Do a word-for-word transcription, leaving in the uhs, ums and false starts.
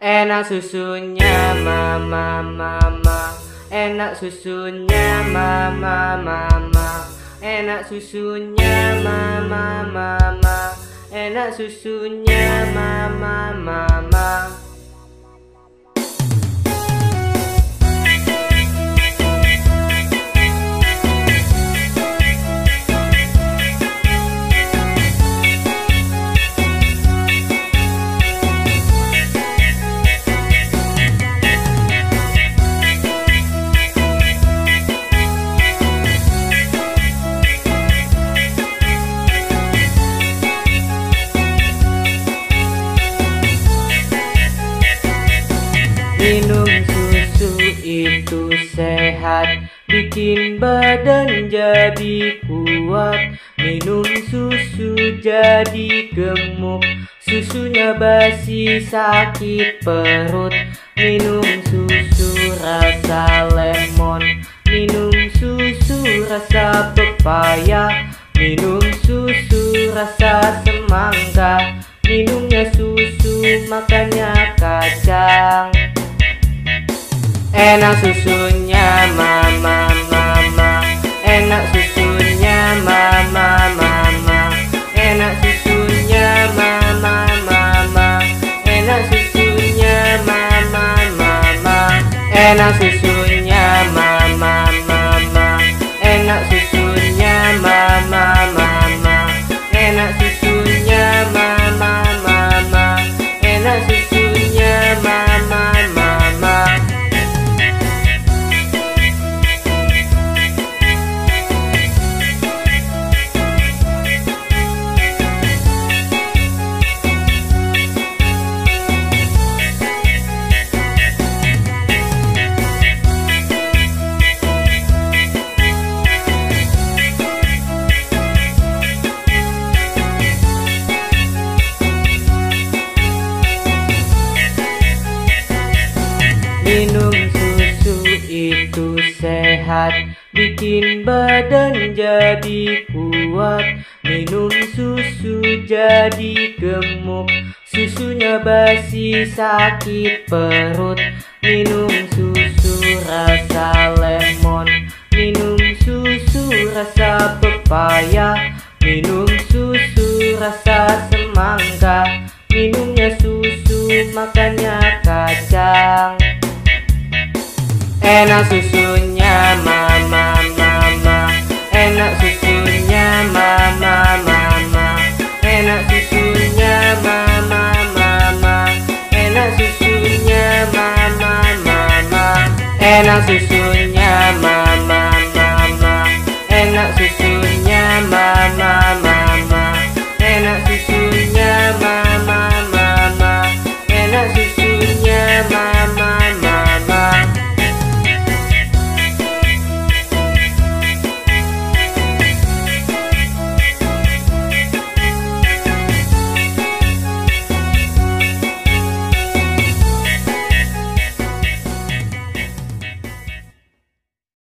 Enak susunya mama mama, enak susunya mama mama, enak susunya mama mama, enak susunya mama mama. Minum susu itu sehat, bikin badan jadi kuat. Minum susu jadi gemuk, susunya basi sakit perut. Minum susu rasa lemon, minum susu rasa pepaya, minum susu rasa semangka. Minumnya susu, makannya kacang. Enak susunya mama mama, enak susunya mama mama, enak susunya mama mama, enak susunya mama mama, enak susunya mama mama, enak susunya mama mama, enak susunya mama mama, enak susunya mama mama. Minum susu itu sehat, bikin badan jadi kuat. Minum susu jadi gemuk, susunya basi sakit perut. Minum susu rasa lemon, minum susu rasa pepaya, minum susu rasa semangka. Minumnya susu, makannya kacang. Enak susunya mama mama, enak susunya mama mama, enak susunya mama mama, enak susunya mama mama, enak susu